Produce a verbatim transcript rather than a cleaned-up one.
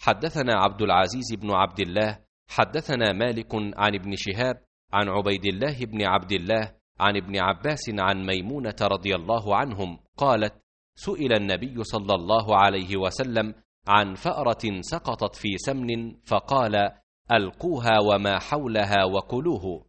حدثنا عبد العزيز بن عبد الله حدثنا مالك عن ابن شهاب عن عبيد الله بن عبد الله عن ابن عباس عن ميمونة رضي الله عنهم قالت: سئل النبي صلى الله عليه وسلم عن فأرة سقطت في سمن فقال: ألقوها وما حولها وكلوه.